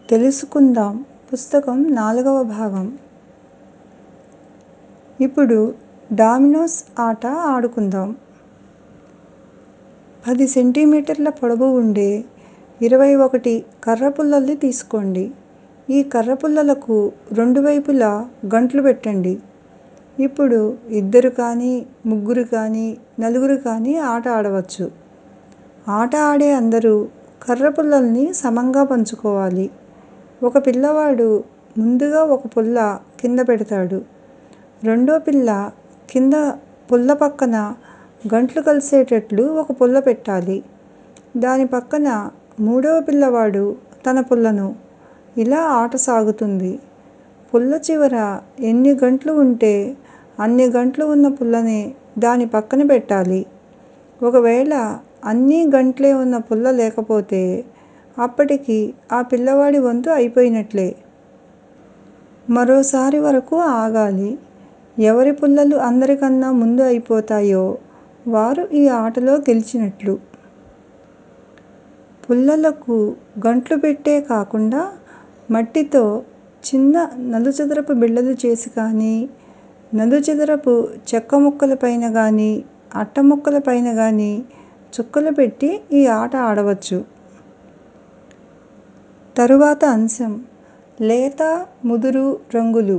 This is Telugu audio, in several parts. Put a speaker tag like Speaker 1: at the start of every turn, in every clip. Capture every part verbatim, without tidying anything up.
Speaker 1: తెలుసుకుందాం పుస్తకం నాలుగవ భాగం. ఇప్పుడు డామినోస్ ఆట ఆడుకుందాం. పది సెంటీమీటర్ల పొడవు ఉండే ఇరవై ఒకటి కర్రపుల్లల్ని తీసుకోండి. ఈ కర్రపుల్లలకు రెండు వైపులా గంట్లు పెట్టండి. ఇప్పుడు ఇద్దరు కానీ, ముగ్గురు కానీ, నలుగురు కానీ ఆట ఆడవచ్చు. ఆట ఆడే అందరూ కర్రపుల్లల్ని సమంగా పంచుకోవాలి. ఒక పిల్లవాడు ముందుగా ఒక పుల్ల కింద పెడతాడు. రెండో పిల్ల కింద పుల్ల పక్కన గంట్లు కలిసేటట్లు ఒక పుల్ల పెట్టాలి. దాని పక్కన మూడవ పిల్లవాడు తన పుల్లను. ఇలా ఆట సాగుతుంది. పుల్ల చివర ఎన్ని గంట్లు ఉంటే అన్ని గంట్లు ఉన్న పుల్లని దాని పక్కన పెట్టాలి. ఒకవేళ అన్నీ గంట్లే ఉన్న పుల్ల లేకపోతే అప్పటికి ఆ పిల్లవాడి వంతు అయిపోయినట్లే. మరోసారి వరకు ఆగాలి. ఎవరి పుల్లలు అందరికన్నా ముందు అయిపోతాయో వారు ఈ ఆటలో గెలిచినట్లు. పుల్లలకు గంట్లు పెట్టే కాకుండా మట్టితో చిన్న నలుచదరపు బిళ్ళలు చేసి కానీ, నలుచదరపు చెక్క ముక్కల పైన గానీ, అట్ట ముక్కల పైన గానీ చుక్కలు పెట్టి ఈ ఆట ఆడవచ్చు. తరువాత అంశం లేత, ముదురు రంగులు.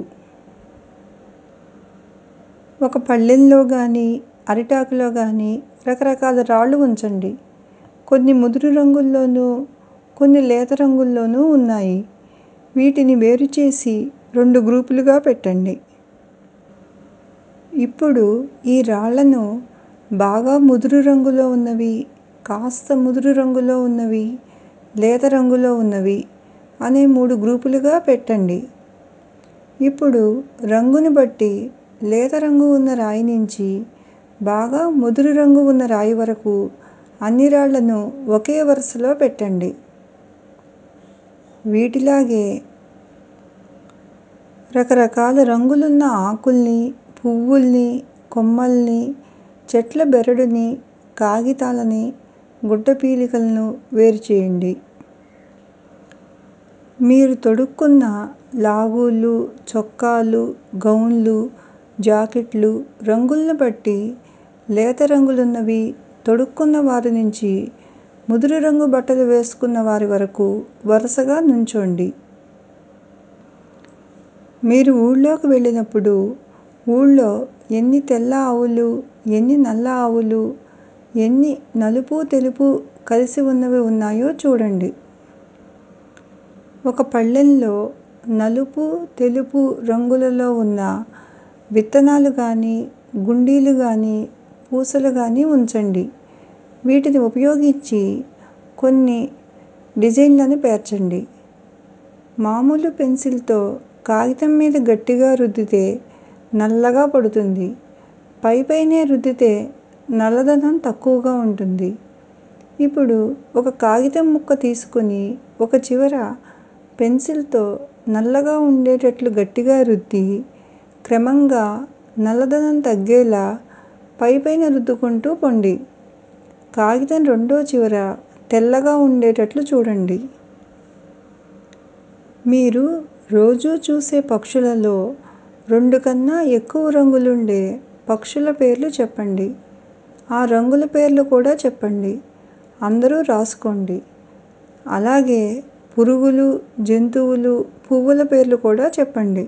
Speaker 1: ఒక పళ్ళెంలో గానీ, అరిటాకులో గానీ రకరకాల రాళ్ళు ఉంచండి. కొన్ని ముదురు రంగుల్లోనూ, కొన్ని లేత రంగుల్లోనూ ఉన్నాయి. వీటిని వేరు చేసి రెండు గ్రూపులుగా పెట్టండి. ఇప్పుడు ఈ రాళ్ళను బాగా ముదురు రంగులో ఉన్నవి, కాస్త ముదురు రంగులో ఉన్నవి, లేత రంగులో ఉన్నవి అనే మూడు గ్రూపులుగా పెట్టండి. ఇప్పుడు రంగుని బట్టి లేత రంగు ఉన్న రాయి నుంచి బాగా ముదురు రంగు ఉన్న రాయి వరకు అన్ని రాళ్ళను ఒకే వరుసలో పెట్టండి. వీటిలాగే రకరకాల రంగులున్న ఆకుల్ని, పువ్వుల్ని, కొమ్మల్ని, చెట్ల బెరడుని, కాగితాలని, గుడ్డపీలికలను వేరు చేయండి. మీరు తొడుక్కున్న లాగూలు, చొక్కాలు, గౌన్లు, జాకెట్లు రంగుల్ని బట్టి లేత రంగులున్నవి తొడుక్కున్న వారి నుంచి ముదురు రంగు బట్టలు వేసుకున్న వారి వరకు వరుసగా నుంచోండి. మీరు ఊళ్ళోకి వెళ్ళినప్పుడు ఊళ్ళో ఎన్ని తెల్ల ఆవులు, ఎన్ని నల్ల ఆవులు, ఎన్ని నలుపు, తెలుపు కలిసి ఉన్నవి ఉన్నాయో చూడండి. ఒక పళ్ళెంలో నలుపు, తెలుపు రంగులలో ఉన్న విత్తనాలు గానీ, గుండీలు గానీ, పూసలు గానీ ఉంచండి. వీటిని ఉపయోగించి కొన్ని డిజైన్లను పేర్చండి. మామూలు పెన్సిల్తో కాగితం మీద గట్టిగా రుద్దితే నల్లగా పడుతుంది. పైపైనే రుద్దితే నల్లదనం తక్కువగా ఉంటుంది. ఇప్పుడు ఒక కాగితం ముక్క తీసుకుని ఒక చివర పెన్సిల్తో నల్లగా ఉండేటట్లు గట్టిగా రుద్ది, క్రమంగా నల్లదనం తగ్గేలా పైపైన రుద్దుకుంటూ పొండి. కాగితం రెండో చివర తెల్లగా ఉండేటట్లు చూడండి. మీరు రోజూ చూసే పక్షులలో రెండు కన్నా ఎక్కువ రంగులుండే పక్షుల పేర్లు చెప్పండి. ఆ రంగుల పేర్లు కూడా చెప్పండి. అందరూ రాసుకోండి. అలాగే పురుగులు, జంతువులు, పువ్వుల పేర్లు కూడా చెప్పండి.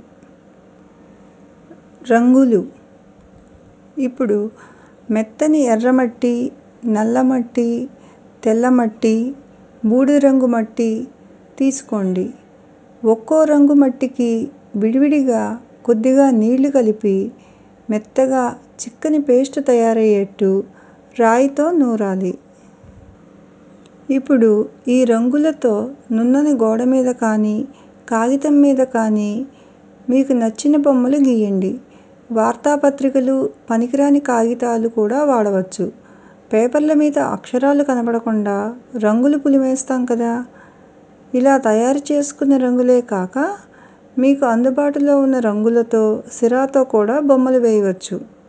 Speaker 1: రంగులు. ఇప్పుడు మెత్తని ఎర్రమట్టి, నల్లమట్టి, తెల్లమట్టి, బూడిదరంగు మట్టి తీసుకోండి. ఒక్కో రంగు మట్టికి విడివిడిగా కొద్దిగా నీళ్లు కలిపి మెత్తగా చిక్కని పేస్ట్ తయారయ్యేట్టు రాయితో నూరాలి. ఇప్పుడు ఈ రంగులతో నున్నని గోడ మీద కానీ, కాగితం మీద కానీ మీకు నచ్చిన బొమ్మలు గీయండి. వార్తాపత్రికలు, పనికిరాని కాగితాలు కూడా వాడవచ్చు. పేపర్ల మీద అక్షరాలు కనబడకుండా రంగులు పులిమేస్తాం కదా. ఇలా తయారు చేసుకున్న రంగులే కాక మీకు అందుబాటులో ఉన్న రంగులతో, సిరాతో కూడా బొమ్మలు వేయవచ్చు.